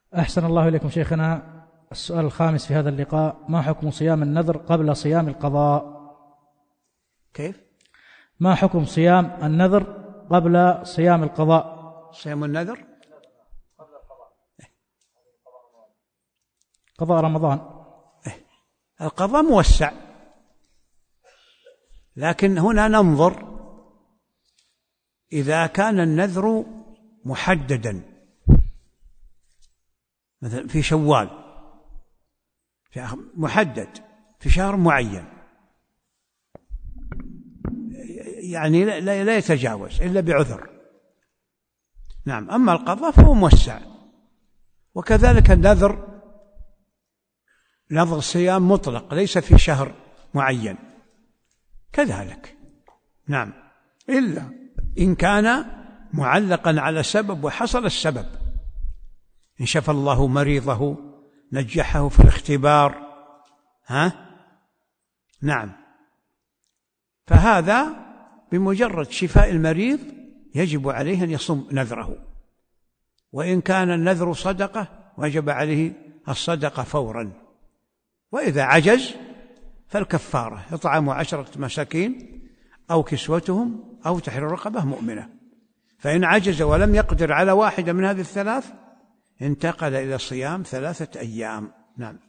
أحسن الله إليكم شيخنا. السؤال الخامس في هذا اللقاء: ما حكم صيام النذر قبل صيام القضاء؟ كيف؟ ما حكم صيام النذر قبل صيام القضاء؟ صيام النذر قضاء رمضان. القضاء موسع، لكن هنا ننظر إذا كان النذر محددا، مثلا في شوال محدد في شهر معين، يعني لا يتجاوز إلا بعذر. نعم. أما القضاء فهو موسع، وكذلك النذر نذر صيام مطلق ليس في شهر معين كذلك. نعم، إلا إن كان معلقا على سبب وحصل السبب، إن شفى الله مريضه نجحه في الاختبار، نعم، فهذا بمجرد شفاء المريض يجب عليه أن يصوم نذره. وإن كان النذر صدقة وجب عليه الصدقة فورا. وإذا عجز فالكفارة إطعام 10 مساكين أو كسوتهم أو تحرير رقبة مؤمنة. فإن عجز ولم يقدر على واحدة من هذه الثلاث انتقل إلى صيام 3 أيام. نعم.